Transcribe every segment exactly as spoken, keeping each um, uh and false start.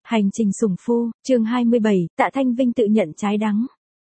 Hành trình sủng phu, chương hai mươi bảy, Tạ Thanh Vinh tự nhận trái đắng.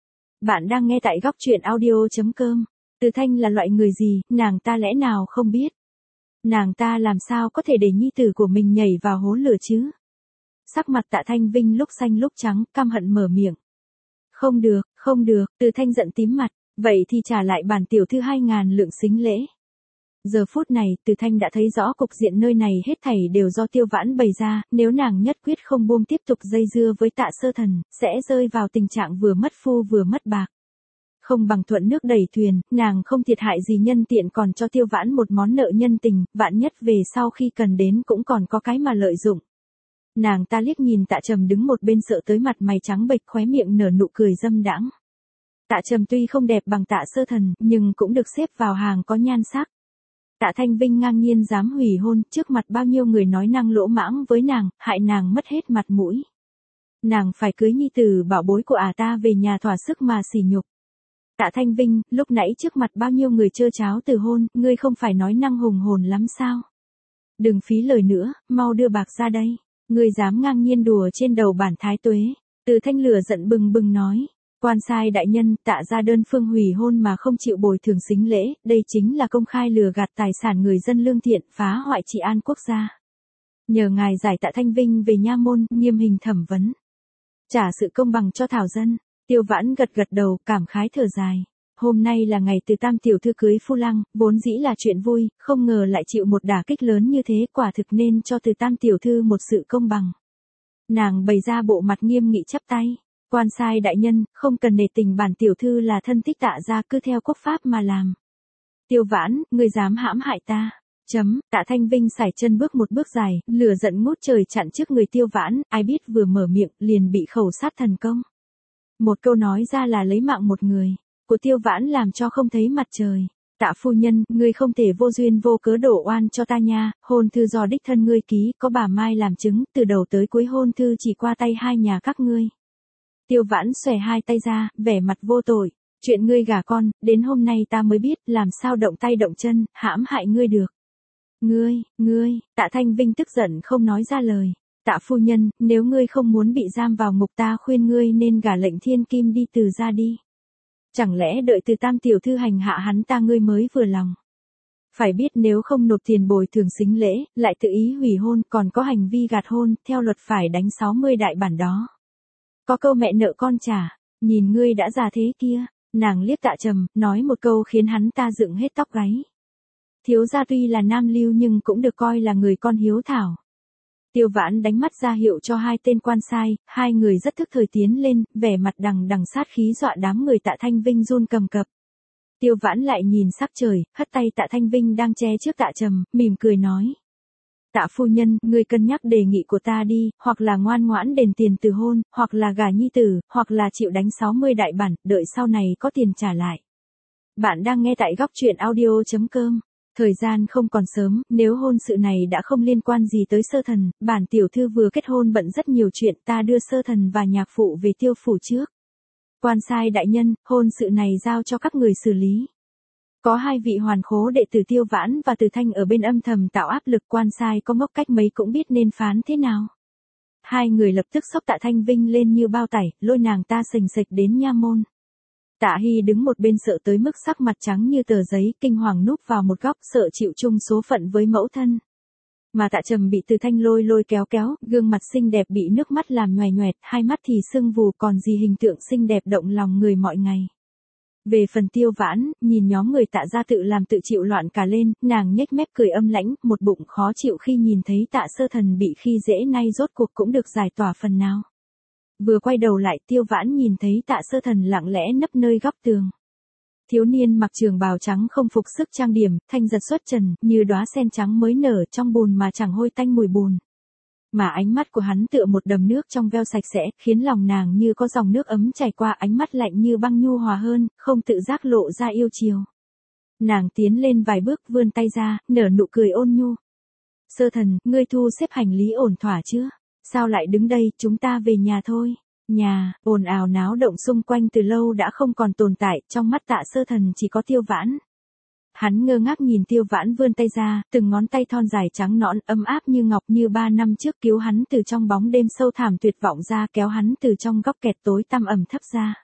Bạn đang nghe tại góc truyện audio.com. Từ Thanh là loại người gì, nàng ta lẽ nào không biết? Nàng ta làm sao có thể để nhi tử của mình nhảy vào hố lửa chứ? Sắc mặt Tạ Thanh Vinh lúc xanh lúc trắng, căm hận mở miệng. Không được, không được, Từ Thanh giận tím mặt, vậy thì trả lại bản tiểu thư hai ngàn lượng sính lễ. Giờ phút này, Từ Thanh đã thấy rõ cục diện nơi này hết thảy đều do Tiêu Vãn bày ra, nếu nàng nhất quyết không buông tiếp tục dây dưa với Tạ Sơ Thần, sẽ rơi vào tình trạng vừa mất phu vừa mất bạc. Không bằng thuận nước đẩy thuyền, nàng không thiệt hại gì nhân tiện còn cho Tiêu Vãn một món nợ nhân tình, vạn nhất về sau khi cần đến cũng còn có cái mà lợi dụng. Nàng ta liếc nhìn Tạ Trầm đứng một bên sợ tới mặt mày trắng bệch khóe miệng nở nụ cười dâm đãng. Tạ Trầm tuy không đẹp bằng Tạ Sơ Thần, nhưng cũng được xếp vào hàng có nhan sắc. Tạ Thanh Vinh ngang nhiên dám hủy hôn, trước mặt bao nhiêu người nói năng lỗ mãng với nàng, hại nàng mất hết mặt mũi. Nàng phải cưới nhi tử bảo bối của ả ta về nhà thỏa sức mà sỉ nhục. Tạ Thanh Vinh, lúc nãy trước mặt bao nhiêu người trơ cháo từ hôn, ngươi không phải nói năng hùng hồn lắm sao? Đừng phí lời nữa, mau đưa bạc ra đây. Ngươi dám ngang nhiên đùa trên đầu bản thái tuế. Từ Thanh lửa giận bừng bừng nói. Quan sai đại nhân, Tạ ra đơn phương hủy hôn mà không chịu bồi thường sính lễ, đây chính là công khai lừa gạt tài sản người dân lương thiện, phá hoại trị an quốc gia. Nhờ ngài giải Tạ Thanh Vinh về nha môn, nghiêm hình thẩm vấn. Trả sự công bằng cho thảo dân. Tiêu Vãn gật gật đầu, cảm khái thở dài. Hôm nay là ngày Từ Tam tiểu thư cưới phu lăng, vốn dĩ là chuyện vui, không ngờ lại chịu một đả kích lớn như thế, quả thực nên cho Từ Tam tiểu thư một sự công bằng. Nàng bày ra bộ mặt nghiêm nghị chắp tay. Quan sai đại nhân, không cần nể tình bản tiểu thư là thân thích Tạ ra, cứ theo quốc pháp mà làm. Tiêu Vãn, ngươi dám hãm hại ta. Chấm, Tạ Thanh Vinh sải chân bước một bước dài, lửa giận ngút trời chặn trước người Tiêu Vãn, ai biết vừa mở miệng, liền bị khẩu sát thần công. Một câu nói ra là lấy mạng một người, của Tiêu Vãn làm cho không thấy mặt trời. Tạ phu nhân, ngươi không thể vô duyên vô cớ đổ oan cho ta nha, hôn thư do đích thân ngươi ký, có bà Mai làm chứng, từ đầu tới cuối hôn thư chỉ qua tay hai nhà các ngươi. Tiêu Vãn xòe hai tay ra, vẻ mặt vô tội. Chuyện ngươi gả con, đến hôm nay ta mới biết, làm sao động tay động chân, hãm hại ngươi được. Ngươi, ngươi, Tạ Thanh Vinh tức giận không nói ra lời. Tạ phu nhân, nếu ngươi không muốn bị giam vào ngục ta khuyên ngươi nên gả lệnh thiên kim đi từ ra đi. Chẳng lẽ đợi Từ Tam tiểu thư hành hạ hắn ta ngươi mới vừa lòng. Phải biết nếu không nộp tiền bồi thường sính lễ, lại tự ý hủy hôn, còn có hành vi gạt hôn, theo luật phải đánh sáu mươi đại bản đó. Có câu mẹ nợ con trả, nhìn ngươi đã già thế kia, nàng liếc Tạ Trầm, nói một câu khiến hắn ta dựng hết tóc gáy. Thiếu gia tuy là nam lưu nhưng cũng được coi là người con hiếu thảo. Tiêu Vãn đánh mắt ra hiệu cho hai tên quan sai, hai người rất thức thời tiến lên, vẻ mặt đằng đằng sát khí dọa đám người Tạ Thanh Vinh run cầm cập. Tiêu Vãn lại nhìn sắc trời, hất tay Tạ Thanh Vinh đang che trước Tạ Trầm, mỉm cười nói. Tạ phu nhân, ngươi cân nhắc đề nghị của ta đi, hoặc là ngoan ngoãn đền tiền từ hôn, hoặc là gả nhi tử, hoặc là chịu đánh sáu mươi đại bản, đợi sau này có tiền trả lại. Bạn đang nghe tại góc truyện audio.com. Thời gian không còn sớm, nếu hôn sự này đã không liên quan gì tới Sơ Thần, bản tiểu thư vừa kết hôn bận rất nhiều chuyện, ta đưa Sơ Thần và nhạc phụ về Tiêu phủ trước. Quan sai đại nhân, hôn sự này giao cho các người xử lý. Có hai vị hoàn khố đệ tử Tiêu Vãn và Từ Thanh ở bên âm thầm tạo áp lực, quan sai có ngốc cách mấy cũng biết nên phán thế nào. Hai người lập tức xốc Tạ Thanh Vinh lên như bao tải, lôi nàng ta sình sịch đến nha môn. Tạ Hy đứng một bên sợ tới mức sắc mặt trắng như tờ giấy, kinh hoàng núp vào một góc sợ chịu chung số phận với mẫu thân. Mà Tạ Trầm bị Từ Thanh lôi lôi kéo kéo, gương mặt xinh đẹp bị nước mắt làm nhoè nhoẹt, hai mắt thì sưng vù còn gì hình tượng xinh đẹp động lòng người mọi ngày. Về phần Tiêu Vãn, nhìn nhóm người Tạ ra tự làm tự chịu loạn cả lên, nàng nhếch mép cười âm lãnh, một bụng khó chịu khi nhìn thấy Tạ Sơ Thần bị khi dễ, nay rốt cuộc cũng được giải tỏa phần nào. Vừa quay đầu lại, Tiêu Vãn nhìn thấy Tạ Sơ Thần lặng lẽ nấp nơi góc tường. Thiếu niên mặc trường bào trắng không phục sức trang điểm, thanh giật xuất trần, như đóa sen trắng mới nở trong bùn mà chẳng hôi tanh mùi bùn. Mà ánh mắt của hắn tựa một đầm nước trong veo sạch sẽ, khiến lòng nàng như có dòng nước ấm chảy qua, ánh mắt lạnh như băng nhu hòa hơn, không tự giác lộ ra yêu chiều. Nàng tiến lên vài bước vươn tay ra, nở nụ cười ôn nhu. Sơ Thần, ngươi thu xếp hành lý ổn thỏa chưa? Sao lại đứng đây, chúng ta về nhà thôi. Nhà, ồn ào náo động xung quanh từ lâu đã không còn tồn tại, trong mắt Tạ Sơ Thần chỉ có Tiêu Vãn. Hắn ngơ ngác nhìn Tiêu Vãn vươn tay ra, từng ngón tay thon dài trắng nõn ấm áp như ngọc như ba năm trước cứu hắn từ trong bóng đêm sâu thẳm tuyệt vọng ra, kéo hắn từ trong góc kẹt tối tăm ẩm thấp ra.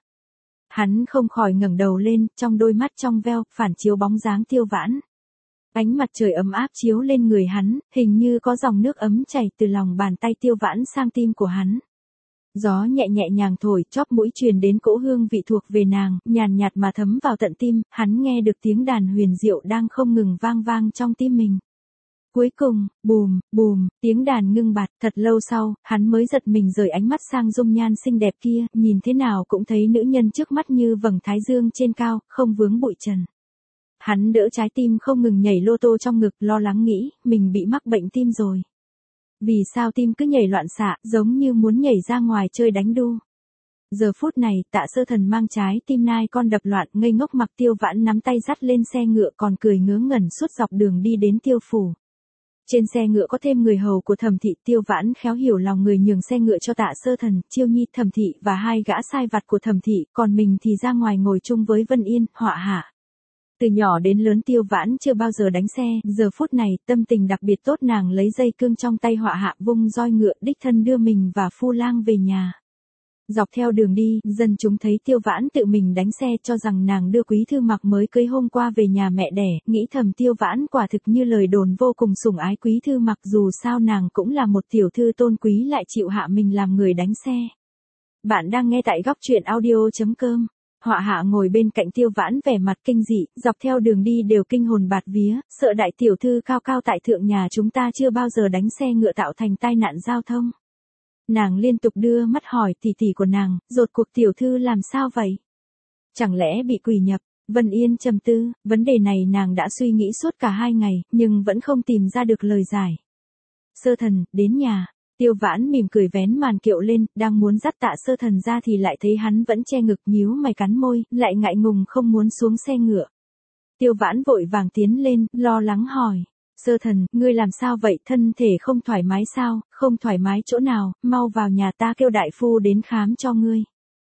Hắn không khỏi ngẩng đầu lên, trong đôi mắt trong veo, phản chiếu bóng dáng Tiêu Vãn. Ánh mặt trời ấm áp chiếu lên người hắn, hình như có dòng nước ấm chảy từ lòng bàn tay Tiêu Vãn sang tim của hắn. Gió nhẹ nhẹ nhàng thổi, chóp mũi truyền đến cỗ hương vị thuộc về nàng, nhàn nhạt mà thấm vào tận tim, hắn nghe được tiếng đàn huyền diệu đang không ngừng vang vang trong tim mình. Cuối cùng, bùm, bùm, tiếng đàn ngưng bặt, thật lâu sau, hắn mới giật mình rời ánh mắt sang dung nhan xinh đẹp kia, nhìn thế nào cũng thấy nữ nhân trước mắt như vầng thái dương trên cao, không vướng bụi trần. Hắn đỡ trái tim không ngừng nhảy lô tô trong ngực, lo lắng nghĩ, mình bị mắc bệnh tim rồi. Vì sao tim cứ nhảy loạn xạ, giống như muốn nhảy ra ngoài chơi đánh đu. Giờ phút này, Tạ Sơ Thần mang trái tim nai con đập loạn, ngây ngốc mặc Tiêu Vãn nắm tay dắt lên xe ngựa, còn cười ngớ ngẩn suốt dọc đường đi đến Tiêu phủ. Trên xe ngựa có thêm người hầu của Thẩm thị, Tiêu Vãn khéo hiểu lòng người nhường xe ngựa cho Tạ Sơ Thần, Chiêu Nhi, Thẩm thị và hai gã sai vặt của Thẩm thị, còn mình thì ra ngoài ngồi chung với Vân Yên, Họa Hạ. Từ nhỏ đến lớn Tiêu Vãn chưa bao giờ đánh xe, giờ phút này, tâm tình đặc biệt tốt, nàng lấy dây cương trong tay Họa Hạ vung roi ngựa đích thân đưa mình và Phu Lang về nhà. Dọc theo đường đi, dân chúng thấy Tiêu Vãn tự mình đánh xe cho rằng nàng đưa Quý Thư Mặc mới cưới hôm qua về nhà mẹ đẻ, nghĩ thầm Tiêu Vãn quả thực như lời đồn vô cùng sủng ái Quý Thư Mặc, dù sao nàng cũng là một tiểu thư tôn quý lại chịu hạ mình làm người đánh xe. Bạn đang nghe tại góc truyện audio chấm com. Họa Hạ ngồi bên cạnh Tiêu Vãn vẻ mặt kinh dị, dọc theo đường đi đều kinh hồn bạt vía, sợ đại tiểu thư cao cao tại thượng nhà chúng ta chưa bao giờ đánh xe ngựa tạo thành tai nạn giao thông. Nàng liên tục đưa mắt hỏi tỷ tỷ của nàng, rốt cuộc tiểu thư làm sao vậy? Chẳng lẽ bị quỷ nhập? Vân Yên trầm tư, vấn đề này nàng đã suy nghĩ suốt cả hai ngày, nhưng vẫn không tìm ra được lời giải. Sơ Thần, đến nhà. Tiêu Vãn mỉm cười vén màn kiệu lên, đang muốn dắt Tạ Sơ Thần ra thì lại thấy hắn vẫn che ngực nhíu mày cắn môi, lại ngại ngùng không muốn xuống xe ngựa. Tiêu Vãn vội vàng tiến lên, lo lắng hỏi. Sơ Thần, ngươi làm sao vậy, thân thể không thoải mái sao, không thoải mái chỗ nào, mau vào nhà ta kêu đại phu đến khám cho ngươi.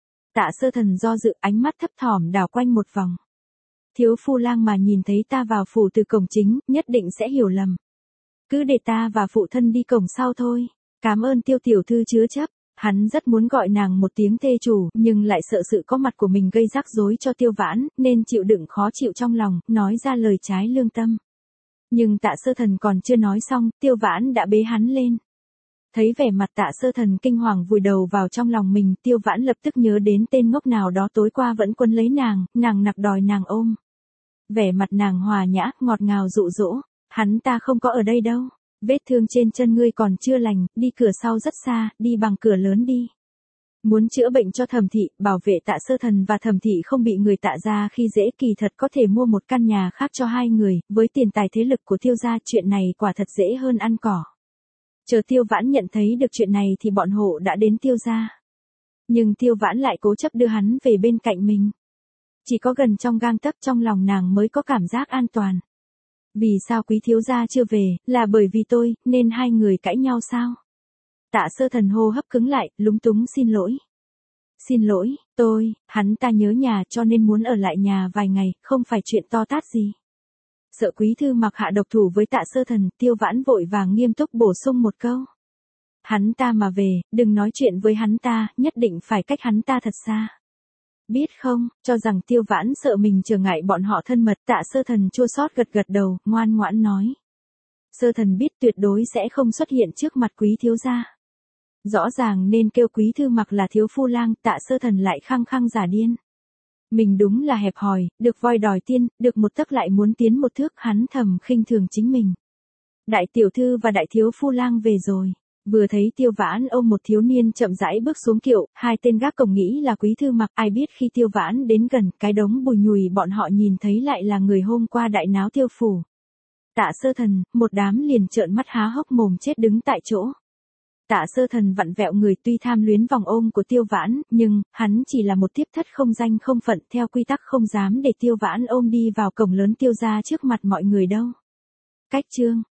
Tạ Sơ Thần do dự, ánh mắt thấp thỏm đảo quanh một vòng. Thiếu Phu Lang mà nhìn thấy ta vào phủ từ cổng chính, nhất định sẽ hiểu lầm. Cứ để ta và phụ thân đi cổng sau thôi. Cảm ơn Tiêu tiểu thư chứa chấp. Hắn rất muốn gọi nàng một tiếng thê chủ, nhưng lại sợ sự có mặt của mình gây rắc rối cho Tiêu Vãn, nên chịu đựng khó chịu trong lòng, nói ra lời trái lương tâm. Nhưng Tạ Sơ Thần còn chưa nói xong, Tiêu Vãn đã bế hắn lên. Thấy vẻ mặt Tạ Sơ Thần kinh hoàng vùi đầu vào trong lòng mình, Tiêu Vãn lập tức nhớ đến tên ngốc nào đó tối qua vẫn quấn lấy nàng, nàng nặc đòi nàng ôm. Vẻ mặt nàng hòa nhã, ngọt ngào dụ dỗ, hắn ta không có ở đây đâu. Vết thương trên chân ngươi còn chưa lành, đi cửa sau rất xa, đi bằng cửa lớn đi. Muốn chữa bệnh cho Thẩm thị, bảo vệ Tạ Sơ Thần và Thẩm thị không bị người Tạ gia khi dễ, kỳ thật có thể mua một căn nhà khác cho hai người, với tiền tài thế lực của Tiêu gia chuyện này quả thật dễ hơn ăn cỏ. Chờ Tiêu Vãn nhận thấy được chuyện này thì bọn hộ đã đến Tiêu gia. Nhưng Tiêu Vãn lại cố chấp đưa hắn về bên cạnh mình. Chỉ có gần trong gang tấc trong lòng nàng mới có cảm giác an toàn. Vì sao Quý thiếu gia chưa về, là bởi vì tôi, nên hai người cãi nhau sao? Tạ Sơ Thần hô hấp cứng lại, lúng túng xin lỗi. Xin lỗi, tôi, hắn ta nhớ nhà cho nên muốn ở lại nhà vài ngày, không phải chuyện to tát gì. Sợ Quý Thư Mặc hạ độc thủ với Tạ Sơ Thần, Tiêu Vãn vội vàng nghiêm túc bổ sung một câu. Hắn ta mà về, đừng nói chuyện với hắn ta, nhất định phải cách hắn ta thật xa. Biết không, cho rằng Tiêu Vãn sợ mình trở ngại bọn họ thân mật, Tạ Sơ Thần chua xót gật gật đầu, ngoan ngoãn nói. Sơ Thần biết tuyệt đối sẽ không xuất hiện trước mặt Quý thiếu gia. Rõ ràng nên kêu Quý Thư Mặc là thiếu phu lang, Tạ Sơ Thần lại khăng khăng giả điên. Mình đúng là hẹp hòi, được voi đòi tiên, được một tấc lại muốn tiến một thước, hắn thầm khinh thường chính mình. Đại tiểu thư và đại thiếu phu lang về rồi. Vừa thấy Tiêu Vãn ôm một thiếu niên chậm rãi bước xuống kiệu, hai tên gác cổng nghĩ là Quý Thư Mặc, ai biết khi Tiêu Vãn đến gần, cái đống bùi nhùi bọn họ nhìn thấy lại là người hôm qua đại náo Tiêu phủ. Tạ Sơ Thần, một đám liền trợn mắt há hốc mồm chết đứng tại chỗ. Tạ Sơ Thần vặn vẹo người, tuy tham luyến vòng ôm của Tiêu Vãn, nhưng hắn chỉ là một tiếp thất không danh không phận, theo quy tắc không dám để Tiêu Vãn ôm đi vào cổng lớn Tiêu gia trước mặt mọi người đâu. Cách chương